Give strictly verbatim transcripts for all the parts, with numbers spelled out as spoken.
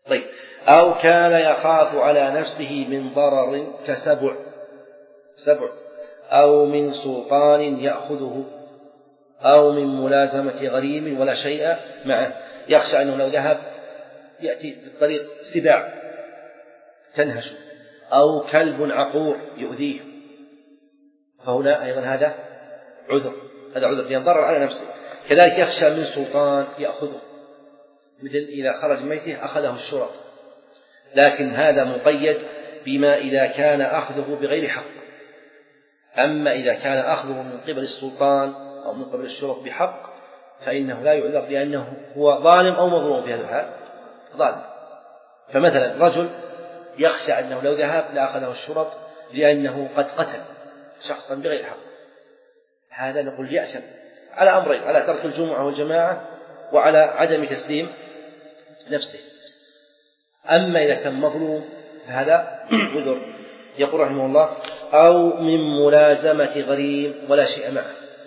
طيب أو كان يخاف على نفسه من ضرر كسبع سبع أو من سلطان يأخذه أو من ملازمة غريم ولا شيء معه، يخشى أنه لو ذهب يأتي في الطريق سباع تنهش أو كلب عقور يؤذيه، فهنا أيضا هذا عذر، هذا عذر ينضرر على نفسه. كذلك يخشى من سلطان يأخذه، مثل إذا خرج من بيته أخذه الشرط، لكن هذا مقيد بما إذا كان أخذه بغير حق. أما إذا كان أخذه من قبل السلطان أو من قبل الشرط بحق فإنه لا يعذر، لأنه هو ظالم أو مظلوم في هذا الحال ظالم. فمثلا رجل يخشى أنه لو ذهب لأخذه الشرط لأنه قد قتل شخصا بغير حق، هذا نقول يأثم على أمرين: على ترك الجمعة والجماعة وعلى عدم تسليم نفسه. أما إذا كان مظلوم فهذا عذر. يقول رحمه الله: أو من ملازمة غريم ولا شيء معه،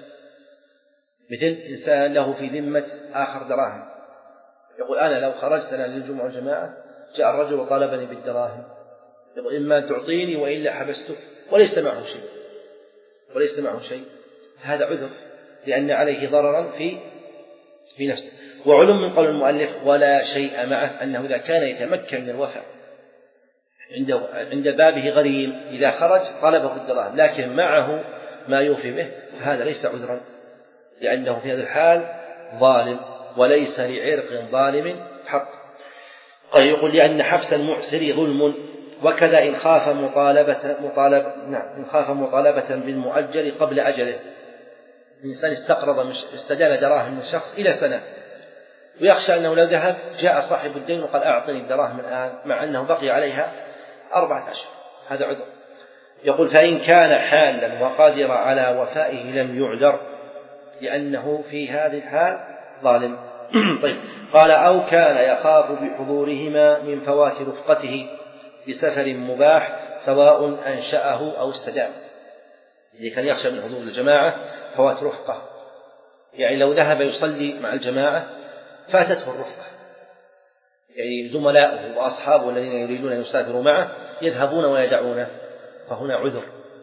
مثل إنسان له في ذمة آخر دراهم، يقول أنا لو خرجت أنا للجمعة والجماعة جاء الرجل وطالبني بالدراهم، يقول إما تعطيني وإلا حبستك، وليس معه شيء وليس معه شيء هذا عذر، لأن عليه ضررا في في نفسه. وعلم من قول المؤلف ولا شيء معه أنه إذا كان يتمكن من الوفاء عند عند بابه غريم إذا خرج طلبه بالدراهم لكن معه ما يوفي به فهذا ليس عذرا، لأنه في هذا الحال ظالم وليس لعرق ظالم حق. قد يقول لأن حبس المعسر ظلم، وكذا إن خاف مطالبة مطالبة نعم إن خاف مطالبة بالمؤجل قبل أجله. الإنسان استقرض استدان دراهم من شخص إلى سنة ويخشى أنه لو ذهب جاء صاحب الدين وقال أعطني الدراهم الآن مع أنه بقي عليها أربعة أشهر، هذا عذر. يقول فإن كان حالا وقادر على وفائه لم يعذر لأنه في هذه الحال ظالم. طيب قال أو كان يخاف بحضورهما من فوات رفقته بسفر مباح سواء أنشأه أو استدام. إذا كان يخشى من حضور الجماعة فوات رفقة، يعني لو ذهب يصلي مع الجماعة فاتته الرفقة، يعني زملاؤه وأصحابه الذين يريدون أن يسافروا معه يذهبون ويدعونه، فهنا عذر.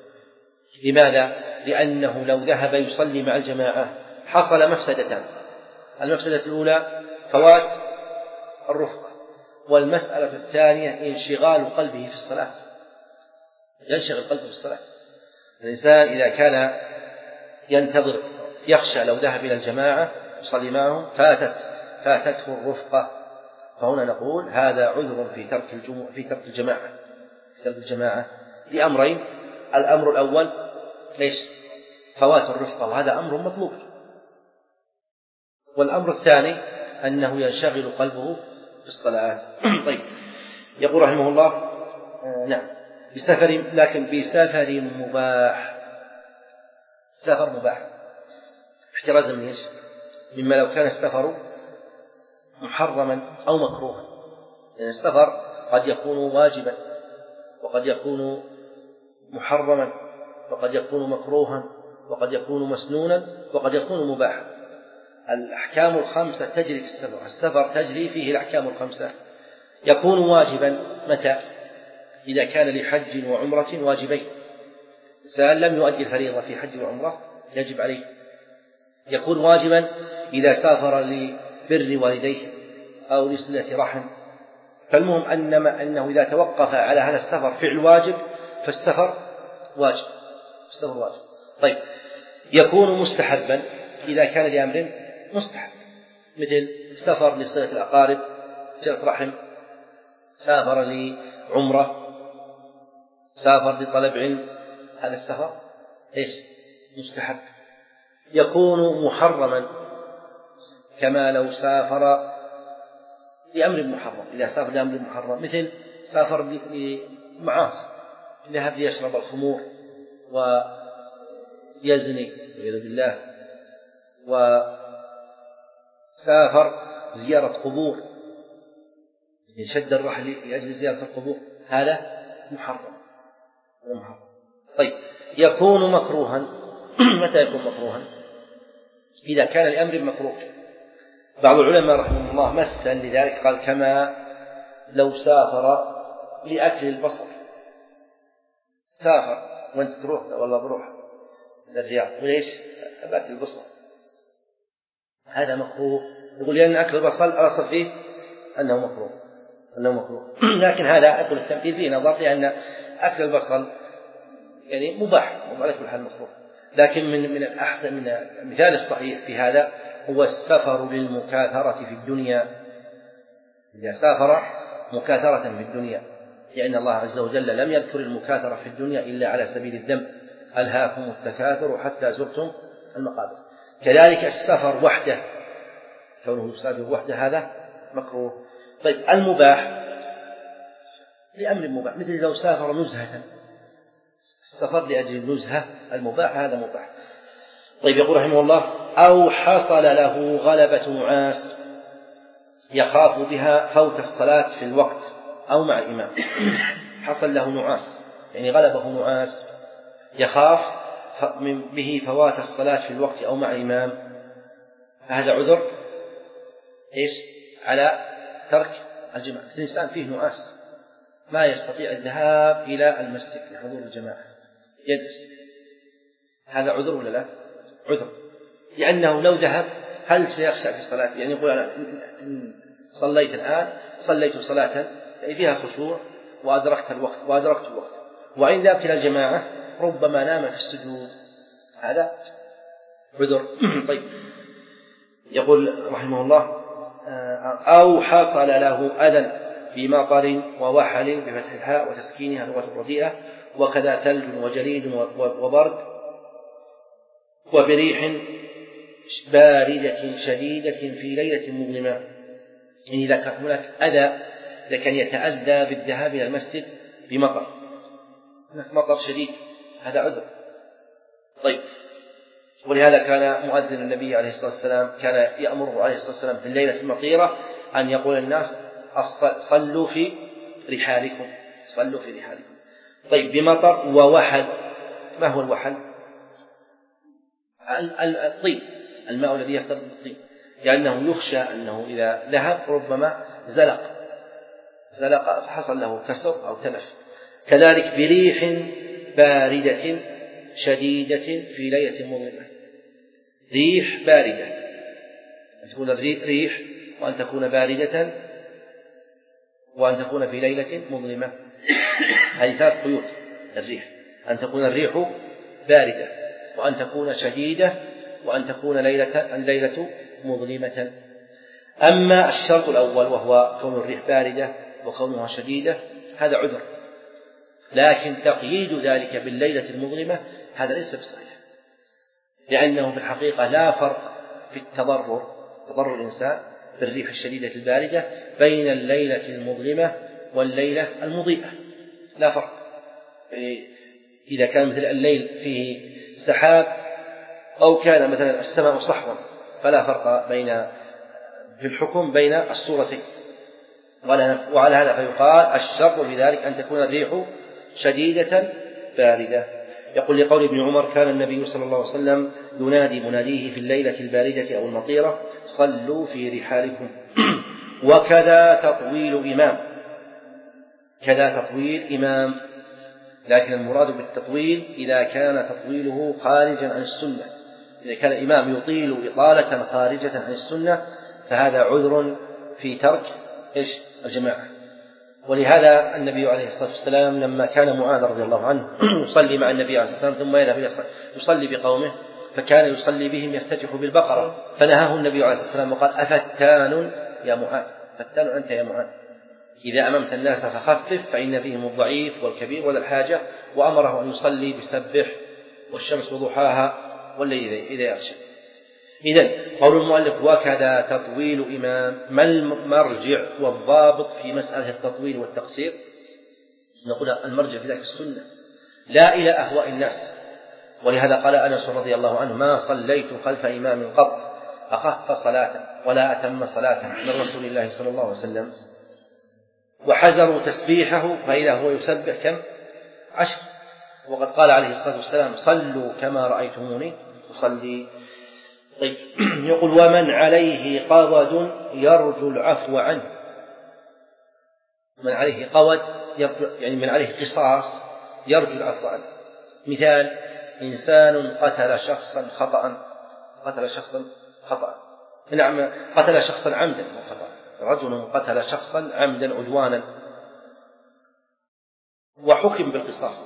لماذا؟ لأنه لو ذهب يصلي مع الجماعة حصل مفسدتان: المفسدة الأولى فوات الرفقة، والمسألة الثانية انشغال قلبه في الصلاة، ينشغل قلبه في الصلاة. الإنسان إذا كان ينتظر يخشى لو ذهب إلى الجماعة يصلي معهم فاتت فاتته الرفقة، فهنا نقول هذا عذر في ترك الجمعة في ترك الجماعة في ترك الجماعة لأمرين: الأمر الأول ليش فوات الرفقة وهذا أمر مطلوب، والأمر الثاني أنه ينشغل قلبه في الصلاة. طيب يقول رحمه الله آه نعم بسفر، لكن بسفر مباح، سفر مباح احترازا من ايش؟ مما لو كان السفر محرما أو مكروها، لأن يعني السفر قد يكون واجبا وقد يكون محرما وقد يكون مكروها وقد يكون مسنونا وقد يكون مباحا. الأحكام الخمسة تجري في السفر، السفر تجري فيه الأحكام الخمسة. يكون واجبا متى؟ إذا كان لحج وعمرة واجبين، إنسان لم يؤدي الفريضة في حج وعمرة يجب عليه. يكون واجبا إذا سافر لبر والديه أو لصلة رحم، فالمهم أنما أنه إذا توقف على هذا السفر فعل واجب فالسفر واجب السفر واجب. طيب يكون مستحبا إذا كان لأمر مستحب، مثل سفر لصلة الأقارب صلة رحم، سافر لعمرة، سافر لطلب علم، هذا السفر إيش؟ مستحب. يكون محرما كما لو سافر لأمر محرم، إذا سافر لأمر محرم مثل سافر لمعاصي، ذهب ليشرب الخمور ويزني والعياذ بالله، وسافر زيارة قبور، شد الرحل لأجل زيارة القبور، هذا محرم. طيب يكون مكروها متى يكون مكروها؟ إذا كان لأمر مكروه. بعض العلماء رحمه الله مثل لذلك قال كما لو سافر لأكل البصل، سافر وأنت تروح والله بروح للرياض وليش؟ بأكل البصل، هذا مكروه. يقول لأن أكل البصل الأصل فيه أنه مكروه أنه مكروه لكن هذا أقول التمثيل فيه نظر، لأن أكل البصل يعني مباح وعلى كل حال مكروه. لكن من من الأحسن من المثال الصحيح في هذا هو السفر للمكاثرة في الدنيا، إذا سافر مكاثرة في الدنيا، لأن الله عز وجل لم يذكر المكاثرة في الدنيا إلا على سبيل الذم، ألهاكم التكاثر حتى زرتم المقابر. كذلك السفر وحده، كونه يسافر وحده هذا مكروه. طيب المباح لأمر مباح، مثل لو سافر نزهة، السفر لأجل النزهة المباح هذا مباح. طيب يقول رحمه الله: أو حصل له غلبة نعاس يخاف بها فوت الصلاة في الوقت أو مع الإمام. حصل له نعاس يعني غلبه نعاس يخاف به فوات الصلاة في الوقت أو مع الإمام، هذا عذر إيش على ترك الجماعة. الإنسان فيه نعاس ما يستطيع الذهاب إلى المسجد لحضور الجماعة، يجلس، هذا عذر ولا لا؟ عذر، لأنه لو ذهب هل سيخشع في الصلاة؟ يعني يقول أنا صليت الآن صليت صلاة يعني فيها خشوع وأدركت الوقت وأدركت الوقت، وإن ذهبت إلى الجماعة ربما نام في السجود، هذا عذر. طيب يقول رحمه الله: أو حصل له أذى بمطر ووحل بفتح الحاء وتسكينها لغة رديئة، وكذا ثلج وجليد وبرد وبريح باردة شديدة في ليلة مظلمة. يعني إذا كان هناك أذى، إذا كان يتأذى بالذهاب إلى المسجد بمطر، هناك مطر شديد، هذا عذر. طيب ولهذا كان مؤذن النبي عليه الصلاة والسلام كان يأمر عليه الصلاة والسلام في الليلة المطيرة أن يقول الناس صلوا في رحالكم، صلوا في رحالكم. طيب بمطر ووحل، ما هو الوحل؟ الطين، الماء الذي يختلط بالطين، لأنه يخشى أنه إذا ذهب ربما زلق زلق فحصل له كسر أو تلف. كذلك بريح باردة شديدة في ليلة مظلمة، ريح باردة، أن تكون ريح وأن تكون باردة وأن تكون في ليلة مظلمة، هذه ثلاث قيود الريح: أن تكون الريح باردة وأن تكون شديدة وأن تكون ليلة الليلة مظلمة. أما الشرط الأول وهو كون الريح باردة وكونها شديدة هذا عذر، لكن تقييد ذلك بالليلة المظلمة هذا ليس بصحيح، لأنه في الحقيقة لا فرق في التضرر تضرر الإنسان بالريح الشديدة الباردة بين الليلة المظلمة والليلة المضيئة، لا فرق. إذا كان مثل الليل فيه سحاب أو كان مثلا السماء صحوا فلا فرق بين في الحكم بين الصورتين، وعلى هذا فيقال الشرط في ذلك أن تكون الريح شديدة باردة. يقول لقول ابن عمر: كان النبي صلى الله عليه وسلم ينادي مناديه في الليلة الباردة أو المطيرة: صلوا في رحالكم. وكذا تطويل إمام، كذا تطويل إمام، لكن المراد بالتطويل إذا كان تطويله خارجا عن السنة، إذا كان الإمام يطيل إطالة خارجة عن السنة فهذا عذر في ترك إيش الجماعة. ولهذا النبي عليه الصلاة والسلام لما كان معاذ رضي الله عنه يصلي مع النبي عليه الصلاة والسلام ثم يذهب يصلي بقومه فكان يصلي بهم يفتتح بالبقرة، فنهاه النبي عليه الصلاة والسلام وقال: أفتان يا معاذ، فتان أنت يا معاذ، إذا أممت الناس فخفف فإن فيهم الضعيف والكبير ولا الحاجة، وأمره أن يصلي بسبح والشمس وضحاها والليل إذا يغشى. إذن قول المؤلف: وكذا تطويل إمام، ما المرجع والضابط في مسألة التطويل والتقصير؟ نقول المرجع في ذلك السنة لا إلى أهواء الناس. ولهذا قال أنس رضي الله عنه: ما صليت خلف إمام قط أخف صلاة ولا أتم صلاة من رسول الله صلى الله عليه وسلم. وحذروا تسبيحه فإذا هو يسبح كم؟ عشر، وقد قال عليه الصلاة والسلام: صلوا كما رأيتموني أصلي. طيب يقول: ومن عليه قبض يرجو العفو عنه، من عليه قود يرجو، يعني من عليه قصاص يرجو العفو عنه. مثال: إنسان قتل شخصا خطأ قتل شخصا خطأ نعم قتل شخصا عمدا خطأ رجل قتل شخصا عمدا عدوانا وحكم بالقصاص،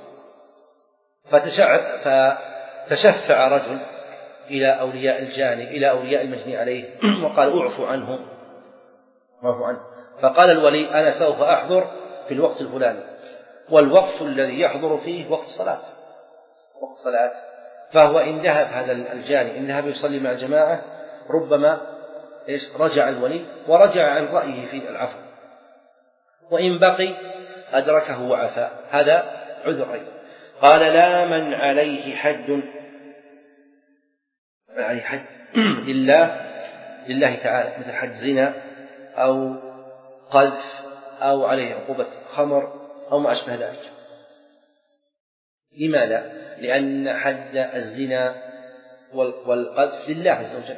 فتشفع رجل إلى أولياء الجاني إلى أولياء المجني عليه وقال: أعفو عنه أعفو عنه. فقال الولي: أنا سوف أحضر في الوقت الفلاني، والوقت الذي يحضر فيه وقت صلاة وقت صلاة فهو إن ذهب هذا الجاني إن ذهب يصلي مع الجماعة ربما إيش رجع الولي ورجع عن رأيه في العفو، وإن بقي أدركه وعفى، هذا عذر أيضا. قال: لا من عليه حد من عليه حد لله لله تعالى، مثل حد زنا أو قذف أو عليه عقوبة خمر أو ما أشبه ذلك. لماذا؟ لأن حد الزنا والقذف لله عز وجل،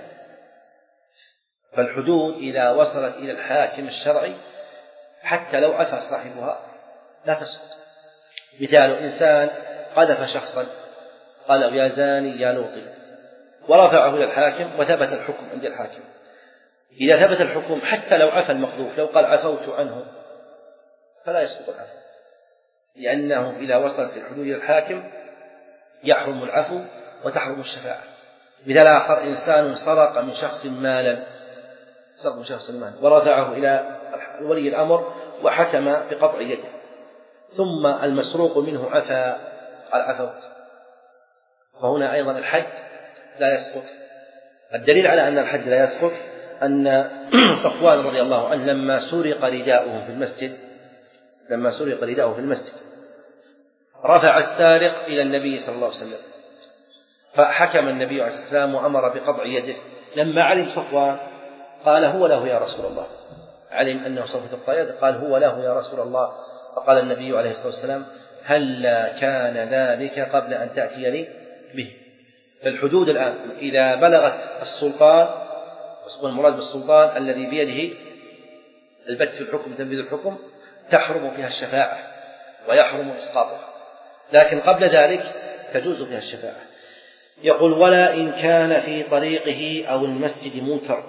فالحدود إذا وصلت إلى الحاكم الشرعي حتى لو عفى صاحبها لا تسقط. مثال: إنسان قذف شخصا قال: يا زاني يا لوطي، ورفعه إلى الحاكم وثبت الحكم عند الحاكم. إذا ثبت الحكم حتى لو عفى المقذوف لو قال عفوت عنه فلا يسقط العفو، لأنه إذا وصلت الحدود إلى الحاكم يحرم العفو وتحرم الشفاعة. مثال آخر: إنسان سرق من شخص مالا سرق من شخص مالا ورفعه إلى ولي الأمر وحكم بقطع يده، ثم المسروق منه عفا قال عفوت، فهنا أيضا الحد لا يسقط. الدليل على أن الحد لا يسقط أن صفوان رضي الله عنه لما سرق رداؤه في المسجد لما سرق رداؤه في المسجد رفع السارق إلى النبي صلى الله عليه وسلم، فحكم النبي عليه الصلاة والسلام وأمر بقطع يده. لما علم صفوان قال: هو له يا رسول الله، علم أنه سوف تقطع يده قال: هو له يا رسول الله. فقال النبي عليه الصلاة والسلام: هلا كان ذلك قبل أن تأتيني به. فالحدود الآن إذا بلغت السلطان، والمراد بالسلطان الذي بيده البت في الحكم تنفيذ الحكم، تحرم فيها الشفاعة ويحرم إسقاطها، لكن قبل ذلك تجوز فيها الشفاعة. يقول: ولا إن كان في طريقه أو المسجد منكر،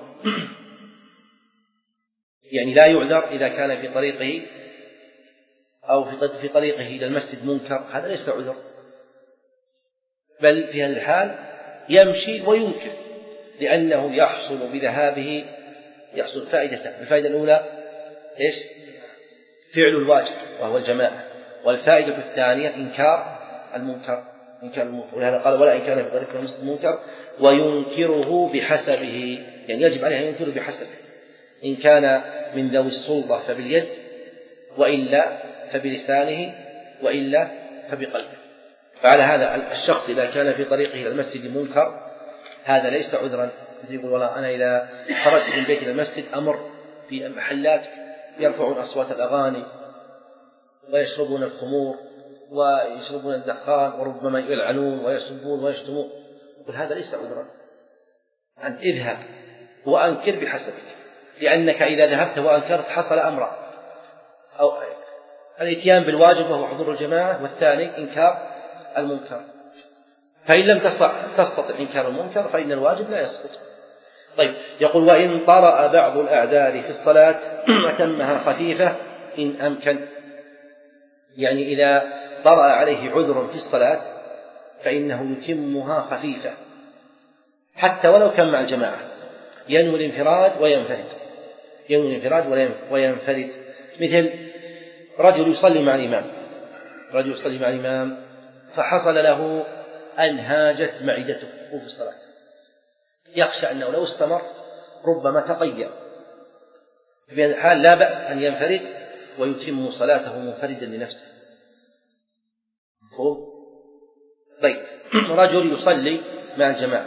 يعني لا يعذر إذا كان في طريقه أو في طريقه إلى المسجد منكر، هذا ليس عذر، بل في هذه الحال يمشي وينكر، لأنه يحصل بذهابه يحصل فائدتان: الفائدة الأولى إيش؟ فعل الواجب وهو الجماعة، والفائدة الثانية إنكار المنكر إنكار المنكر ولهذا قال: ولا إن كان في طريقه المسجد منكر وينكره بحسبه، يعني يجب عليه أن ينكره بحسبه، إن كان من ذوي السلطة فباليد، وإلا فبلسانه، وإلا فبقلبه. فعلى هذا الشخص إذا كان في طريقه إلى المسجد منكر هذا ليس عذرا. يقول: والله أنا إذا خرجت من بيتي إلى المسجد أمر في محلات يرفعون أصوات الأغاني ويشربون الخمور ويشربون الدخان وربما يلعنون ويسبون ويشتمون، يقول: هذا ليس عذرا، أن اذهب وأنكر بحسبك، لأنك إذا ذهبت وأنكرت حصل أمرا: أو الاتيان بالواجب وهو حضور الجماعة، والثاني إنكار المنكر. فإن لم تستطع إنكار المنكر فإن الواجب لا يسقط. طيب، يقول: وإن طرأ بعض الأعذار في الصلاة أتمها خفيفة إن أمكن، يعني إذا طرأ عليه عذر في الصلاة فإنه يتمها خفيفة حتى ولو كان مع الجماعة، ينوي الانفراد وينفرد ينوي الانفراد وينفرد. مثل رجل يصلي مع الإمام رجل يصلي مع الإمام فحصل له أن هاجت معدته في الصلاة، يخشى أنه لو استمر ربما تقيأ، في هذا الحال لا بأس أن ينفرد ويتم صلاته منفردا لنفسه. مفهوم؟ طيب، رجل يصلي مع الجماعة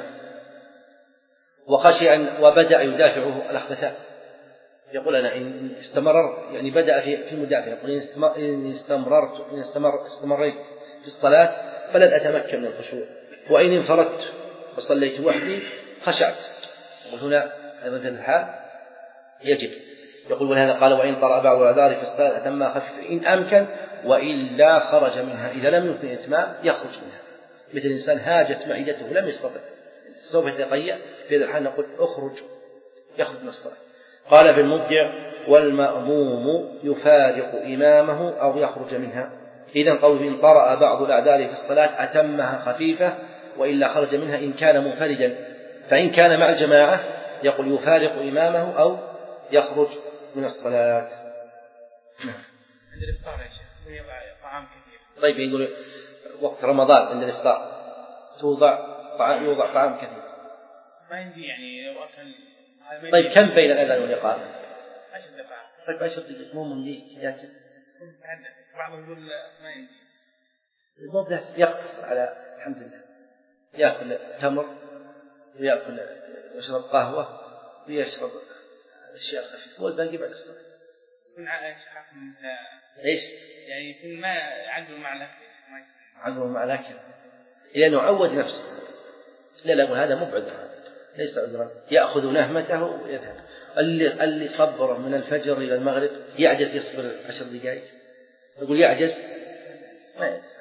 وخشي أن وبدأ يدافعه الأخبثان، يقول: أنا إن استمرر يعني بدأ في المدافع، يقول: إن استمررت إن استمر استمريت في الصلاة فلن أتمكن من الخشوع، وإن انفردت وصليت وحدي خشعت. وهنا أيضا في الحال يجب يقول ولهذا قال وإن طرأ بعض الأعذار في الصلاة أتمها خفيفة إن أمكن وإلا خرج منها إذا لم يمكن إتمام يخرج منها. مثل إنسان هاجت معدته لم يستطع سوف يتقيأ في هذا الحال نقول أخرج يخرج من الصلاة. قال ابن المبدع والمأموم يفارق إمامه أو يخرج منها. إذن قول إن طرأ بعض الأعذار في الصلاة أتمها خفيفة وإلا خرج منها إن كان منفردا، فإن كان مع الجماعة يقول يفارق إمامه أو يخرج من الصلاة. عند الإفطار يا شيخ يوضع طعام كثير. طيب يقول وقت رمضان عند الإفطار توضع طعام يوضع طعام كثير ما ينجي يعني لو أكل. طيب كم بين الأذان والإقامة؟ عشر دقائق. طيب عشر دقائق مو ممليك ياكل. بعضهم يقول ما ينجي. المبدأ يقتصر على الحمد لله يأكل تمر ويأكل ويشرب قهوة ويشرب أشياء خفيفة والباقي بعد الصلاة. يكون عائش حكم إيش؟ يعني يكون ما عنده مع الأكل. عنده مع الأكل لأنه عود نفسه. لا لا هذا مبعد ليس عذرا يأخذ نهمته ويذهب. اللي اللي صبره من الفجر إلى المغرب يعجز يصبر عشر دقائق يقول يعجز ما يعجز.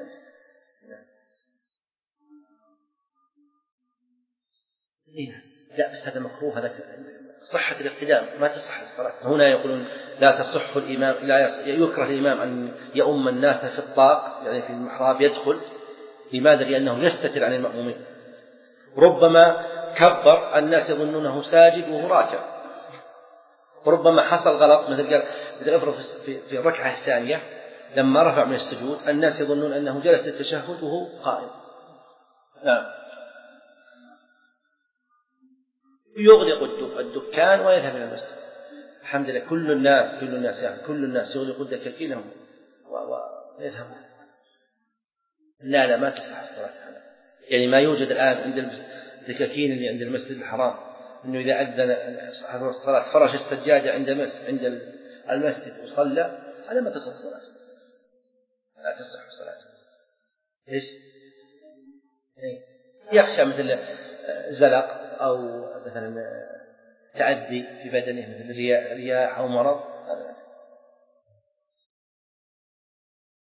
لا بس هذا مكروه هذا صحة الاقتدام ما تصح الصلاة. هنا يقولون لا تصح الإمام لا يكره الإمام أن يؤم الناس في الطاق يعني في المحراب يدخل. لماذا؟ لأنه يستتر عن المأمومين. ربما كبر الناس يظنونه ساجد وهو راكع. ربما حصل غلط مثل قال مثل أفرض في الركعة الثانية لما رفع من السجود الناس يظنون أنه جلس للتشهد وهو قائم. نعم يغلق الدكان ويذهب إلى المسجد. الحمد لله كل الناس كل الناس يعني كل الناس يغلق دكاكينهم ويذهبون. لا لا ما تصح الصلاة هذا. يعني ما يوجد الآن عند الدكاكين اللي عند المسجد الحرام إنه إذا أذن الصلاة فرش السجادة عند المسجد عند المسجد وصلى هذا ما تصح الصلاة. لا تصح الصلاة. إيش؟ يخشى مثل زلق أو مثلا تأذي في بدنه مثل رياح أو مرض